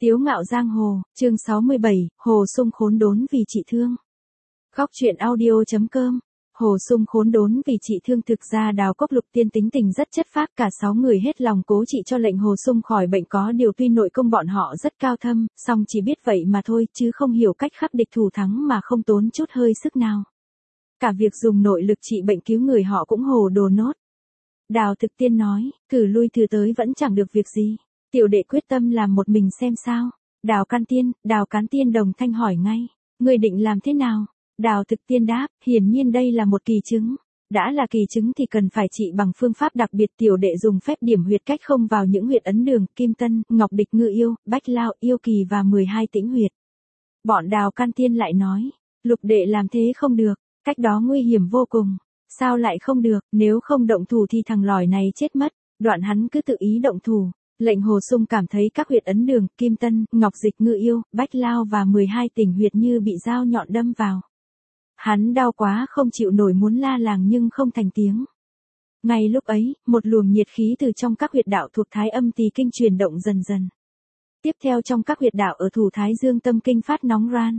Tiếu ngạo giang hồ, chương 67, Hồ Sung khốn đốn vì chị thương. Góc truyện audio.com. Hồ Sung khốn đốn vì chị thương. Thực ra Đào Cốc Lục Tiên tính tình rất chất phác, cả 6 người hết lòng cố trị cho lệnh Hồ Sung khỏi bệnh, có điều tuy nội công bọn họ rất cao thâm, song chỉ biết vậy mà thôi, chứ không hiểu cách khắc địch thủ thắng mà không tốn chút hơi sức nào. Cả việc dùng nội lực trị bệnh cứu người họ cũng hồ đồ nốt. Đào Thực Tiên nói, thử lui thử tới vẫn chẳng được việc gì. Tiểu đệ quyết tâm làm một mình xem sao. Đào Cán Tiên đồng thanh hỏi ngay, người định làm thế nào? Đào Thực Tiên đáp, hiển nhiên đây là một kỳ chứng. Đã là kỳ chứng thì cần phải trị bằng phương pháp đặc biệt. Tiểu đệ dùng phép điểm huyệt cách không vào những huyệt ấn đường, Kim Tân, Ngọc Địch, Ngư Yêu, Bách Lao, Yêu Kỳ và 12 tĩnh huyệt. Bọn Đào Can Tiên lại nói, Lục đệ làm thế không được, cách đó nguy hiểm vô cùng. Sao lại không được, nếu không động thủ thì thằng lòi này chết mất. Đoạn hắn cứ tự ý động thủ. Lệnh Hồ Sung cảm thấy các huyệt ấn đường, Kim Tân, Ngọc Dịch, Ngư Yêu, Bách Lao và 12 tỉnh huyệt như bị dao nhọn đâm vào. Hắn đau quá không chịu nổi, muốn la làng nhưng không thành tiếng. Ngay lúc ấy, một luồng nhiệt khí từ trong các huyệt đạo thuộc Thái Âm Tỳ Kinh truyền động dần dần. Tiếp theo trong các huyệt đạo ở thủ Thái Dương Tâm Kinh phát nóng ran.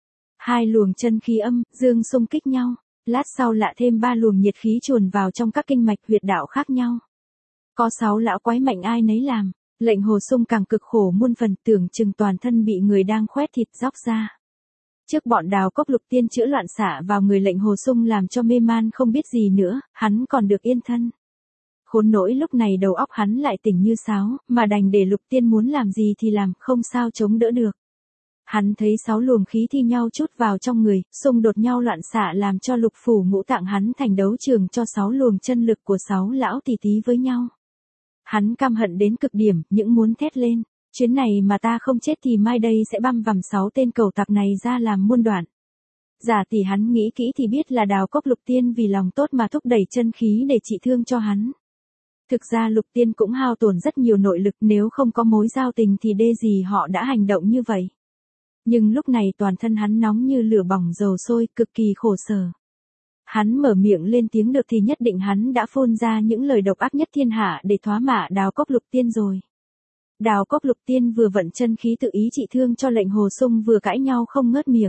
Hai luồng chân khí âm, dương xung kích nhau. Lát sau lạ thêm 3 luồng nhiệt khí chuồn vào trong các kinh mạch huyệt đạo khác nhau. Có 6 lão quái mạnh ai nấy làm. Lệnh Hồ Sung càng cực khổ muôn phần, tưởng chừng toàn thân bị người đang khoét thịt róc ra. Trước bọn Đào Cốc Lục Tiên chữa loạn xạ vào người lệnh Hồ Sung làm cho mê man không biết gì nữa, hắn còn được yên thân. Khốn nỗi lúc này đầu óc hắn lại tỉnh như sáo, mà đành để Lục Tiên muốn làm gì thì làm, không sao chống đỡ được. Hắn thấy 6 luồng khí thi nhau chút vào trong người, xung đột nhau loạn xạ làm cho lục phủ ngũ tạng hắn thành đấu trường cho 6 luồng chân lực của 6 lão tỷ tí với nhau. Hắn căm hận đến cực điểm, những muốn thét lên, chuyến này mà ta không chết thì mai đây sẽ băm vằm 6 tên cẩu tặc này ra làm muôn đoạn. Giả tỷ hắn nghĩ kỹ thì biết là Đào Cốc Lục Tiên vì lòng tốt mà thúc đẩy chân khí để trị thương cho hắn. Thực ra Lục Tiên cũng hao tổn rất nhiều nội lực, nếu không có mối giao tình thì đê gì họ đã hành động như vậy. Nhưng lúc này toàn thân hắn nóng như lửa bỏng dầu sôi, cực kỳ khổ sở. Hắn mở miệng lên tiếng được thì nhất định hắn đã phun ra những lời độc ác nhất thiên hạ để thóa mạ Đào Cốc Lục Tiên rồi. Đào Cốc Lục Tiên vừa vận chân khí tự ý trị thương cho lệnh Hồ Sung vừa cãi nhau không ngớt miệng.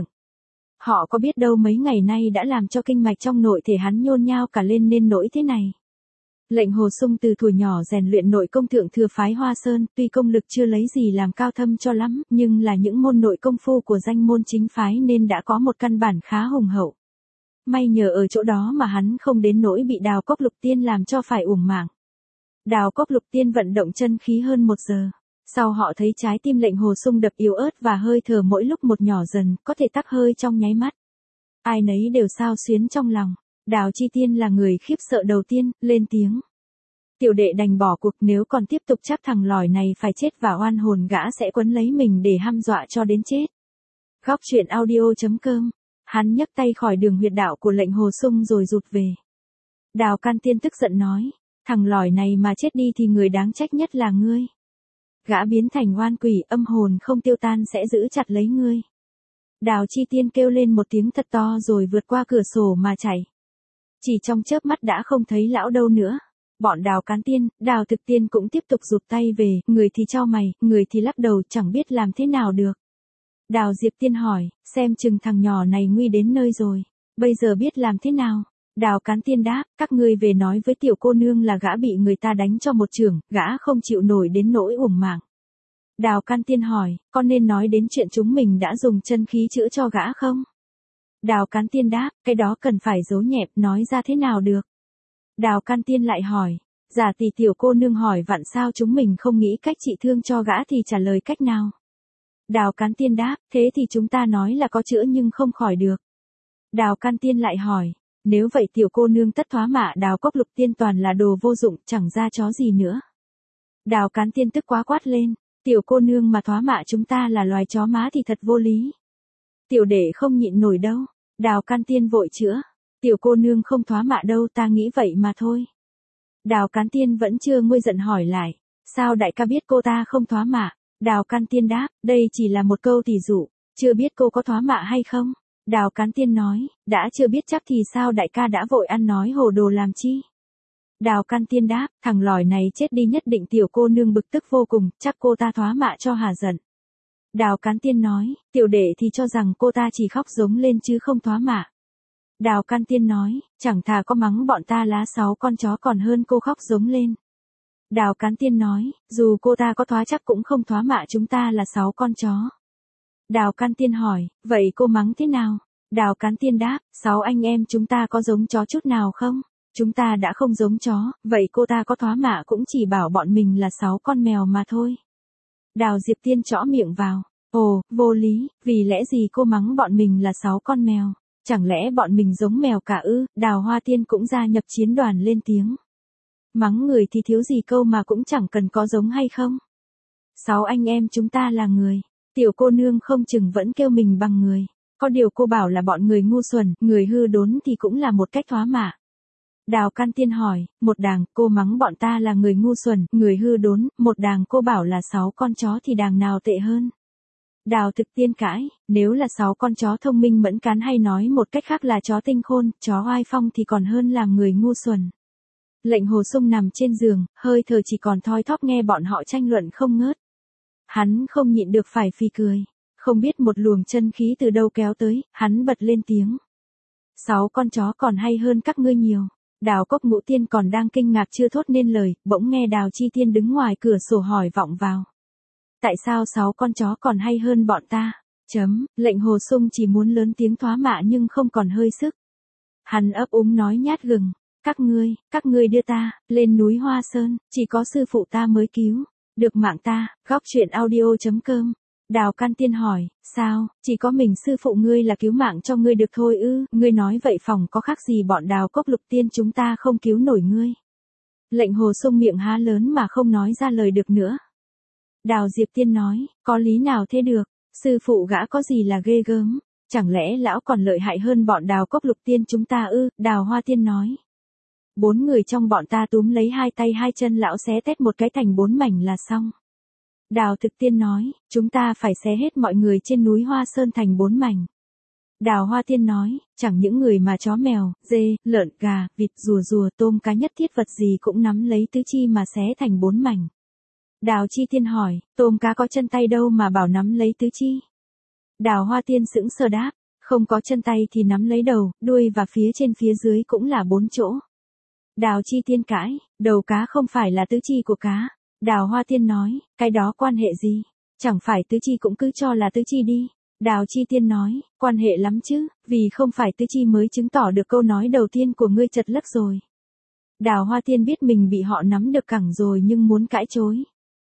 Họ có biết đâu mấy ngày nay đã làm cho kinh mạch trong nội thể hắn nhôn nhao cả lên nên nỗi thế này. Lệnh Hồ Sung từ thuở nhỏ rèn luyện nội công thượng thừa phái Hoa Sơn, tuy công lực chưa lấy gì làm cao thâm cho lắm, nhưng là những môn nội công phu của danh môn chính phái nên đã có một căn bản khá hùng hậu. May nhờ ở chỗ đó mà hắn không đến nỗi bị Đào Cốc Lục Tiên làm cho phải uổng mạng. Đào Cốc Lục Tiên vận động chân khí hơn 1 giờ. Sau họ thấy trái tim lệnh Hồ Sung đập yếu ớt và hơi thở mỗi lúc một nhỏ dần, có thể tắc hơi trong nháy mắt. Ai nấy đều xao xuyến trong lòng. Đào Chi Tiên là người khiếp sợ đầu tiên, lên tiếng. Tiểu đệ đành bỏ cuộc, nếu còn tiếp tục chắc thằng lòi này phải chết và oan hồn gã sẽ quấn lấy mình để hăm dọa cho đến chết. Góc truyện audio.com. Hắn nhấc tay khỏi đường huyệt đạo của lệnh Hồ Sung rồi rụt về. Đào Can Tiên tức giận nói, thằng lòi này mà chết đi thì người đáng trách nhất là ngươi. Gã biến thành oan quỷ, âm hồn không tiêu tan sẽ giữ chặt lấy ngươi. Đào Chi Tiên kêu lên một tiếng thật to rồi vượt qua cửa sổ mà chạy. Chỉ trong chớp mắt đã không thấy lão đâu nữa. Bọn Đào Cán Tiên, Đào Thực Tiên cũng tiếp tục rụt tay về, người thì chau mày, người thì lắc đầu, chẳng biết làm thế nào được. Đào Diệp Tiên hỏi, xem chừng thằng nhỏ này nguy đến nơi rồi, bây giờ biết làm thế nào? Đào Cán Tiên đáp, các ngươi về nói với tiểu cô nương là gã bị người ta đánh cho một chưởng, gã không chịu nổi đến nỗi uổng mạng. Đào Can Tiên hỏi, con nên nói đến chuyện chúng mình đã dùng chân khí chữa cho gã không? Đào Cán Tiên đáp, cái đó cần phải giấu nhẹm, nói ra thế nào được? Đào Can Tiên lại hỏi, giả tỷ tiểu cô nương hỏi vặn sao chúng mình không nghĩ cách trị thương cho gã thì trả lời cách nào? Đào Cán Tiên đáp, thế thì chúng ta nói là có chữa nhưng không khỏi được. Đào Can Tiên lại hỏi, nếu vậy tiểu cô nương tất thóa mạ Đào Cốc Lục Tiên toàn là đồ vô dụng, chẳng ra chó gì nữa. Đào Cán Tiên tức quá quát lên, tiểu cô nương mà thóa mạ chúng ta là loài chó má thì thật vô lý. Tiểu đệ không nhịn nổi đâu. Đào Can Tiên vội chữa, tiểu cô nương không thóa mạ đâu, ta nghĩ vậy mà thôi. Đào Cán Tiên vẫn chưa nguôi giận hỏi lại, sao đại ca biết cô ta không thóa mạ? Đào Can Tiên đáp, đây chỉ là một câu tỷ dụ, chưa biết cô có thóa mạ hay không. Đào Cán Tiên nói, đã chưa biết chắc thì sao đại ca đã vội ăn nói hồ đồ làm chi? Đào Can Tiên đáp, thằng lòi này chết đi nhất định tiểu cô nương bực tức vô cùng, chắc cô ta thóa mạ cho hà giận. Đào Cán Tiên nói, tiểu đệ thì cho rằng cô ta chỉ khóc giống lên chứ không thoá mạ. Đào Can Tiên nói, chẳng thà có mắng bọn ta lá 6 con chó còn hơn cô khóc giống lên. Đào Cán Tiên nói, dù cô ta có thoá chắc cũng không thoá mạ chúng ta là 6 con chó. Đào Can Tiên hỏi, vậy cô mắng thế nào? Đào Cán Tiên đáp, 6 anh em chúng ta có giống chó chút nào không? Chúng ta đã không giống chó, vậy cô ta có thoá mạ cũng chỉ bảo bọn mình là 6 con mèo mà thôi. Đào Diệp Tiên trõ miệng vào, ồ, vô lý, vì lẽ gì cô mắng bọn mình là 6 con mèo? Chẳng lẽ bọn mình giống mèo cả ư? Đào Hoa Tiên cũng gia nhập chiến đoàn lên tiếng. Mắng người thì thiếu gì câu mà cũng chẳng cần có giống hay không. 6 anh em chúng ta là người. Tiểu cô nương không chừng vẫn kêu mình bằng người. Có điều cô bảo là bọn người ngu xuẩn, người hư đốn thì cũng là một cách thoá mạ. Đào Can Tiên hỏi, một đàng cô mắng bọn ta là người ngu xuẩn, người hư đốn, một đàng cô bảo là 6 con chó thì đàng nào tệ hơn. Đào Thực Tiên cãi, nếu là 6 con chó thông minh mẫn cán hay nói một cách khác là chó tinh khôn, chó oai phong thì còn hơn làm người ngu xuẩn. Lệnh Hồ Sung nằm trên giường, hơi thở chỉ còn thoi thóp nghe bọn họ tranh luận không ngớt. Hắn không nhịn được phải phì cười. Không biết một luồng chân khí từ đâu kéo tới, hắn bật lên tiếng. 6 con chó còn hay hơn các ngươi nhiều. Đào Cốc Ngũ Tiên còn đang kinh ngạc chưa thốt nên lời, bỗng nghe Đào Chi Tiên đứng ngoài cửa sổ hỏi vọng vào. Tại sao 6 con chó còn hay hơn bọn ta? Lệnh Hồ Sung chỉ muốn lớn tiếng thoá mạ nhưng không còn hơi sức. Hắn ấp úng nói nhát gừng. Các ngươi đưa ta, lên núi Hoa Sơn, chỉ có sư phụ ta mới cứu. Được mạng ta, góc truyện audio.com. Đào Can Tiên hỏi, sao, chỉ có mình sư phụ ngươi là cứu mạng cho ngươi được thôi ư, ngươi nói vậy phòng có khác gì bọn Đào Cốc Lục Tiên chúng ta không cứu nổi ngươi. Lệnh Hồ Sung miệng há lớn mà không nói ra lời được nữa. Đào Diệp Tiên nói, có lý nào thế được, sư phụ gã có gì là ghê gớm, chẳng lẽ lão còn lợi hại hơn bọn Đào Cốc Lục Tiên chúng ta ư, Đào Hoa Tiên nói. 4 người trong bọn ta túm lấy 2 tay 2 chân lão xé tét một cái thành 4 mảnh là xong. Đào Thực Tiên nói, chúng ta phải xé hết mọi người trên núi Hoa Sơn thành 4 mảnh. Đào Hoa Tiên nói, chẳng những người mà chó mèo, dê, lợn, gà, vịt, rùa, tôm cá nhất thiết vật gì cũng nắm lấy tứ chi mà xé thành 4 mảnh. Đào Chi Tiên hỏi, tôm cá có chân tay đâu mà bảo nắm lấy tứ chi? Đào Hoa Tiên sững sờ đáp, không có chân tay thì nắm lấy đầu, đuôi và phía trên phía dưới cũng là 4 chỗ. Đào Chi Tiên cãi, đầu cá không phải là tứ chi của cá. Đào Hoa Tiên nói, cái đó quan hệ gì? Chẳng phải tứ chi cũng cứ cho là tứ chi đi. Đào Chi Tiên nói, quan hệ lắm chứ, vì không phải tứ chi mới chứng tỏ được câu nói đầu tiên của ngươi chật lất rồi. Đào Hoa Tiên biết mình bị họ nắm được cẳng rồi nhưng muốn cãi chối.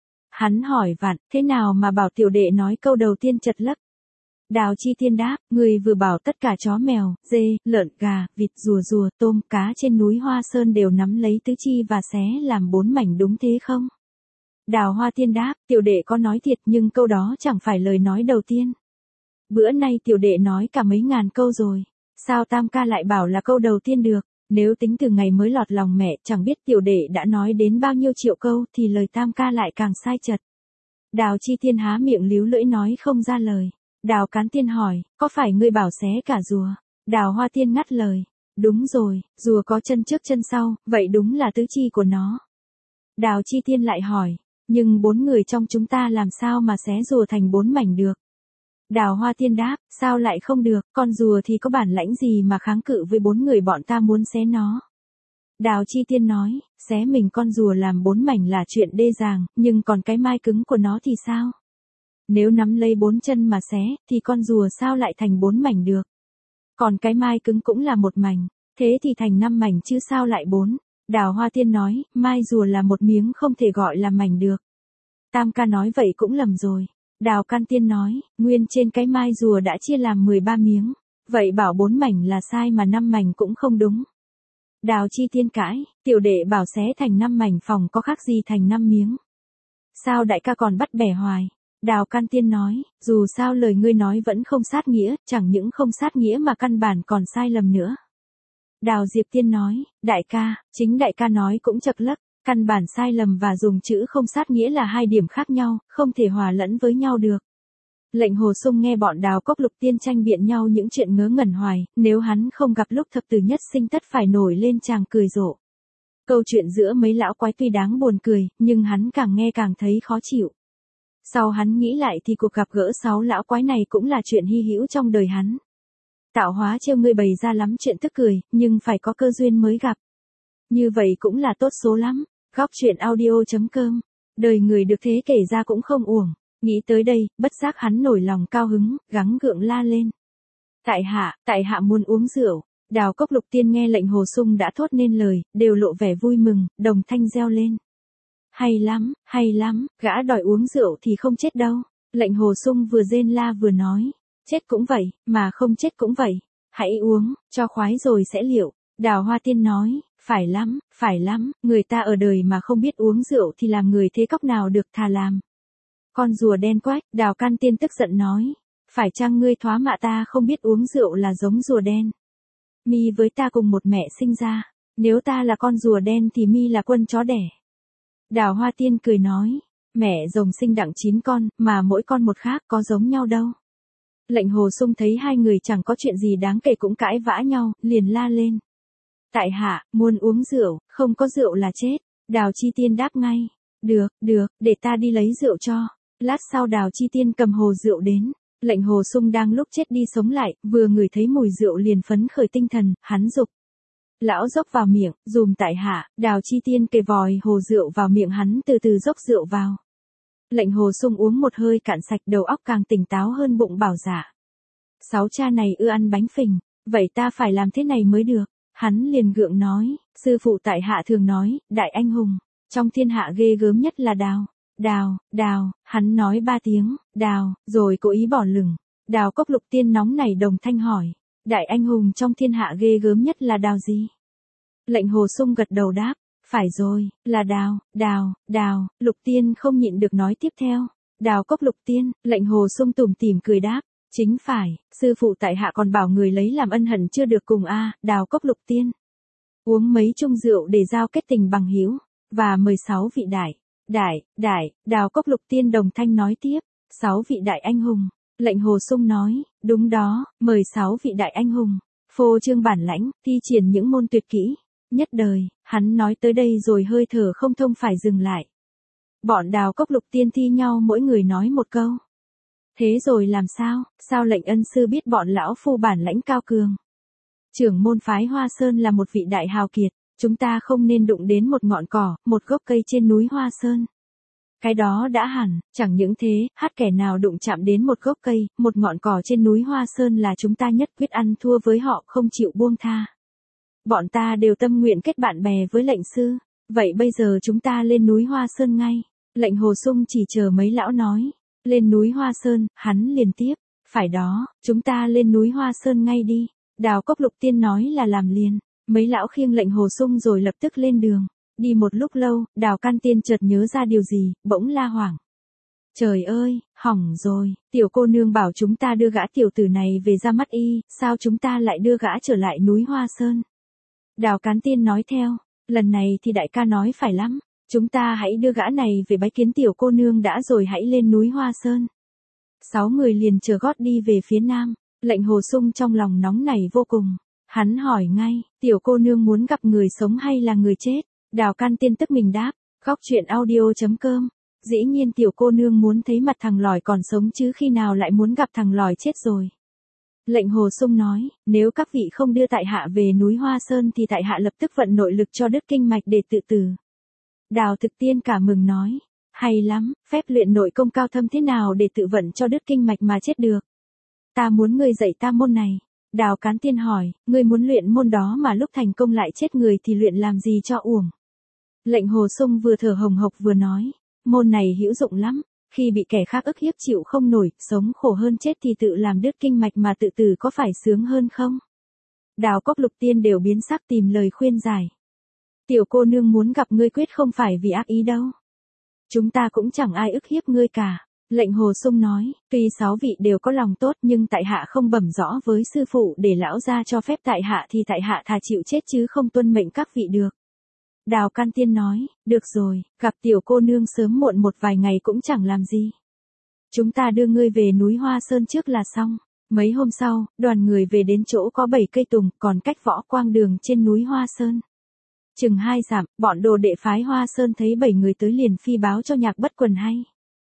Hắn hỏi vặn, thế nào mà bảo tiểu đệ nói câu đầu tiên chật lất? Đào Chi Tiên đáp, người vừa bảo tất cả chó mèo, dê, lợn, gà, vịt, rùa, tôm, cá trên núi Hoa Sơn đều nắm lấy tứ chi và xé làm 4 mảnh đúng thế không? Đào Hoa Tiên đáp, tiểu đệ có nói thiệt nhưng câu đó chẳng phải lời nói đầu tiên. Bữa nay tiểu đệ nói cả mấy ngàn câu rồi, sao Tam ca lại bảo là câu đầu tiên được, nếu tính từ ngày mới lọt lòng mẹ chẳng biết tiểu đệ đã nói đến bao nhiêu triệu câu thì lời Tam ca lại càng sai chật. Đào Chi Tiên há miệng líu lưỡi nói không ra lời. Đào Cán Tiên hỏi, có phải ngươi bảo xé cả rùa? Đào Hoa Tiên ngắt lời, đúng rồi, rùa có chân trước chân sau, vậy đúng là tứ chi của nó. Đào Chi Tiên lại hỏi, nhưng 4 người trong chúng ta làm sao mà xé rùa thành 4 mảnh được? Đào Hoa Tiên đáp, sao lại không được, con rùa thì có bản lãnh gì mà kháng cự với 4 người bọn ta muốn xé nó. Đào Chi Tiên nói, xé mình con rùa làm 4 mảnh là chuyện đê dàng, nhưng còn cái mai cứng của nó thì sao? Nếu nắm lấy 4 chân mà xé, thì con rùa sao lại thành 4 mảnh được? Còn cái mai cứng cũng là 1 mảnh, thế thì thành 5 mảnh chứ sao lại 4? Đào Hoa Tiên nói, mai rùa là một miếng không thể gọi là mảnh được. Tam ca nói vậy cũng lầm rồi. Đào Can Tiên nói, nguyên trên cái mai rùa đã chia làm 13 miếng. Vậy bảo 4 mảnh là sai mà 5 mảnh cũng không đúng. Đào Chi Tiên cãi, tiểu đệ bảo xé thành 5 mảnh phòng có khác gì thành 5 miếng. Sao đại ca còn bắt bẻ hoài? Đào Can Tiên nói, dù sao lời ngươi nói vẫn không sát nghĩa, chẳng những không sát nghĩa mà căn bản còn sai lầm nữa. Đào Diệp Tiên nói, đại ca, chính đại ca nói cũng chật lất, căn bản sai lầm và dùng chữ không sát nghĩa là 2 điểm khác nhau, không thể hòa lẫn với nhau được. Lệnh Hồ Sung nghe bọn Đào Cốc Lục Tiên tranh biện nhau những chuyện ngớ ngẩn hoài, nếu hắn không gặp lúc thập tử nhất sinh tất phải nổi lên chàng cười rộ. Câu chuyện giữa mấy lão quái tuy đáng buồn cười, nhưng hắn càng nghe càng thấy khó chịu. Sau hắn nghĩ lại thì cuộc gặp gỡ 6 lão quái này cũng là chuyện hy hữu trong đời hắn. Tạo hóa trêu ngươi bày ra lắm chuyện tức cười, nhưng phải có cơ duyên mới gặp. Như vậy cũng là tốt số lắm. Góc truyện audio.com. Đời người được thế kể ra cũng không uổng. Nghĩ tới đây, bất giác hắn nổi lòng cao hứng, gắng gượng la lên. Tại hạ muốn uống rượu. Đào Cốc Lục Tiên nghe lệnh Hồ Sung đã thốt nên lời, đều lộ vẻ vui mừng, đồng thanh reo lên. Hay lắm, gã đòi uống rượu thì không chết đâu. Lệnh Hồ Sung vừa rên la vừa nói. Chết cũng vậy, mà không chết cũng vậy. Hãy uống, cho khoái rồi sẽ liệu. Đào Hoa Tiên nói, phải lắm, người ta ở đời mà không biết uống rượu thì làm người thế cóc nào được, thà làm. Con rùa đen quách, Đào Can Tiên tức giận nói. Phải chăng ngươi thoá mạ ta không biết uống rượu là giống rùa đen? Mi với ta cùng một mẹ sinh ra. Nếu ta là con rùa đen thì Mi là quân chó đẻ. Đào Hoa Tiên cười nói. Mẹ rồng sinh đặng 9 con, mà mỗi con một khác có giống nhau đâu. Lệnh Hồ Sung thấy hai người chẳng có chuyện gì đáng kể cũng cãi vã nhau, liền la lên. Tại hạ, muốn uống rượu, không có rượu là chết. Đào Chi Tiên đáp ngay. Được, để ta đi lấy rượu cho. Lát sau Đào Chi Tiên cầm hồ rượu đến. Lệnh Hồ Sung đang lúc chết đi sống lại, vừa ngửi thấy mùi rượu liền phấn khởi tinh thần, hắn dục. Lão dốc vào miệng, dùm tại hạ, Đào Chi Tiên kề vòi hồ rượu vào miệng hắn từ từ dốc rượu vào. Lệnh Hồ Sung uống một hơi cạn sạch, đầu óc càng tỉnh táo hơn, bụng bảo dạ. 6 cha này ưa ăn bánh phình, vậy ta phải làm thế này mới được. Hắn liền gượng nói, sư phụ tại hạ thường nói, đại anh hùng, trong thiên hạ ghê gớm nhất là Đào, hắn nói 3 tiếng, Đào, rồi cố ý bỏ lửng. Đào Cốc Lục Tiên nóng nảy đồng thanh hỏi, đại anh hùng trong thiên hạ ghê gớm nhất là Đào gì? Lệnh Hồ Sung gật đầu đáp, phải rồi, là Đào, Lục Tiên không nhịn được nói tiếp theo. Đào Cốc Lục Tiên, lệnh Hồ Sung tủm tỉm cười đáp, chính phải, sư phụ tại hạ còn bảo người lấy làm ân hận chưa được cùng Đào Cốc Lục Tiên. Uống mấy chung rượu để giao kết tình bằng hữu, và mời 6 vị Đào Cốc Lục Tiên đồng thanh nói tiếp, 6 vị đại anh hùng. Lệnh Hồ Sung nói, đúng đó, mời 6 vị đại anh hùng. Phô trương bản lãnh, thi triển những môn tuyệt kỹ. Nhất đời, hắn nói tới đây rồi hơi thở không thông phải dừng lại. Bọn Đào Cốc Lục Tiên thi nhau mỗi người nói một câu. Thế rồi làm sao, sao lệnh ân sư biết bọn lão phu bản lãnh cao cường? Trưởng môn phái Hoa Sơn là một vị đại hào kiệt, chúng ta không nên đụng đến một ngọn cỏ, một gốc cây trên núi Hoa Sơn. Cái đó đã hẳn, chẳng những thế, kẻ nào đụng chạm đến một gốc cây, một ngọn cỏ trên núi Hoa Sơn là chúng ta nhất quyết ăn thua với họ, không chịu buông tha. Bọn ta đều tâm nguyện kết bạn bè với lệnh sư, vậy bây giờ chúng ta lên núi Hoa Sơn ngay. Lệnh Hồ Sung chỉ chờ mấy lão nói, lên núi Hoa Sơn, hắn liền tiếp, phải đó, chúng ta lên núi Hoa Sơn ngay đi. Đào Cốc Lục Tiên nói là làm liền, mấy lão khiêng lệnh Hồ Sung rồi lập tức lên đường. Đi một lúc lâu, Đào Can Tiên chợt nhớ ra điều gì, bỗng la hoảng. Trời ơi, hỏng rồi, tiểu cô nương bảo chúng ta đưa gã tiểu tử này về ra mắt y, sao chúng ta lại đưa gã trở lại núi Hoa Sơn? Đào Cán Tiên nói theo, lần này thì đại ca nói phải lắm, chúng ta hãy đưa gã này về bái kiến tiểu cô nương đã rồi hãy lên núi Hoa Sơn. 6 người liền chờ gót đi về phía nam, lệnh Hồ Sung trong lòng nóng nảy vô cùng. Hắn hỏi ngay, tiểu cô nương muốn gặp người sống hay là người chết? Đào Can Tiên tức mình đáp, góc truyện audio.com. Dĩ nhiên tiểu cô nương muốn thấy mặt thằng lòi còn sống chứ khi nào lại muốn gặp thằng lòi chết rồi. Lệnh Hồ Sung nói, nếu các vị không đưa tại hạ về núi Hoa Sơn thì tại hạ lập tức vận nội lực cho đứt kinh mạch để tự tử. Đào Thực Tiên cả mừng nói, hay lắm, phép luyện nội công cao thâm thế nào để tự vận cho đứt kinh mạch mà chết được? Ta muốn ngươi dạy ta môn này. Đào Cán Tiên hỏi, ngươi muốn luyện môn đó mà lúc thành công lại chết người thì luyện làm gì cho uổng? Lệnh Hồ Sung vừa thở hồng hộc vừa nói, môn này hữu dụng lắm, khi bị kẻ khác ức hiếp chịu không nổi, sống khổ hơn chết thì tự làm đứt kinh mạch mà tự tử có phải sướng hơn không? Đào Cốc Lục Tiên đều biến sắc tìm lời khuyên giải. Tiểu cô nương muốn gặp ngươi quyết không phải vì ác ý đâu. Chúng ta cũng chẳng ai ức hiếp ngươi cả. Lệnh Hồ Sung nói, tuy 6 vị đều có lòng tốt nhưng tại hạ không bẩm rõ với sư phụ để lão gia cho phép tại hạ thì tại hạ thà chịu chết chứ không tuân mệnh các vị được. Đào Can Tiên nói, được rồi, gặp tiểu cô nương sớm muộn một vài ngày cũng chẳng làm gì. Chúng ta đưa ngươi về núi Hoa Sơn trước là xong. Mấy hôm sau, đoàn người về đến chỗ có 7 cây tùng còn cách Võ Quang Đường trên núi Hoa Sơn. Chừng 2 dặm, bọn đồ đệ phái Hoa Sơn thấy 7 người tới liền phi báo cho Nhạc Bất Quần hay.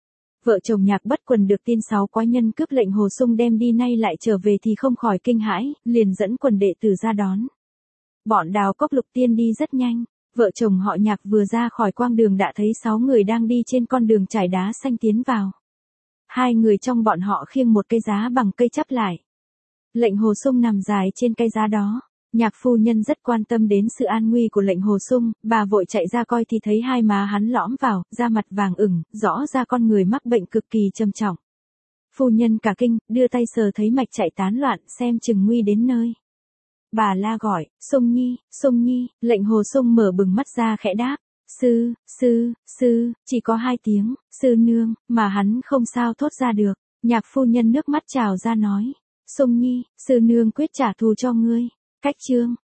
Vợ chồng Nhạc Bất Quần được tin 6 quái nhân cướp lệnh Hồ Sung đem đi nay lại trở về thì không khỏi kinh hãi, liền dẫn quần đệ tử ra đón. Bọn Đào Cốc Lục Tiên đi rất nhanh, vợ chồng họ Nhạc vừa ra khỏi quang đường đã thấy 6 người đang đi trên con đường trải đá xanh tiến vào. 2 người trong bọn họ khiêng một cây giá bằng cây chắp lại. Lệnh Hồ Sung nằm dài trên cây giá đó. Nhạc phu nhân rất quan tâm đến sự an nguy của lệnh Hồ Sung, bà vội chạy ra coi thì thấy hai má hắn lõm vào, da mặt vàng ửng, rõ ra con người mắc bệnh cực kỳ trầm trọng. Phu nhân cả kinh, đưa tay sờ thấy mạch chạy tán loạn, xem chừng nguy đến nơi. Bà la gọi, Sung Nhi, lệnh Hồ Sung mở bừng mắt ra khẽ đáp, sư, chỉ có 2 tiếng, sư nương, mà hắn không sao thốt ra được. Nhạc phu nhân nước mắt trào ra nói, Sung Nhi, sư nương quyết trả thù cho ngươi. Cách chương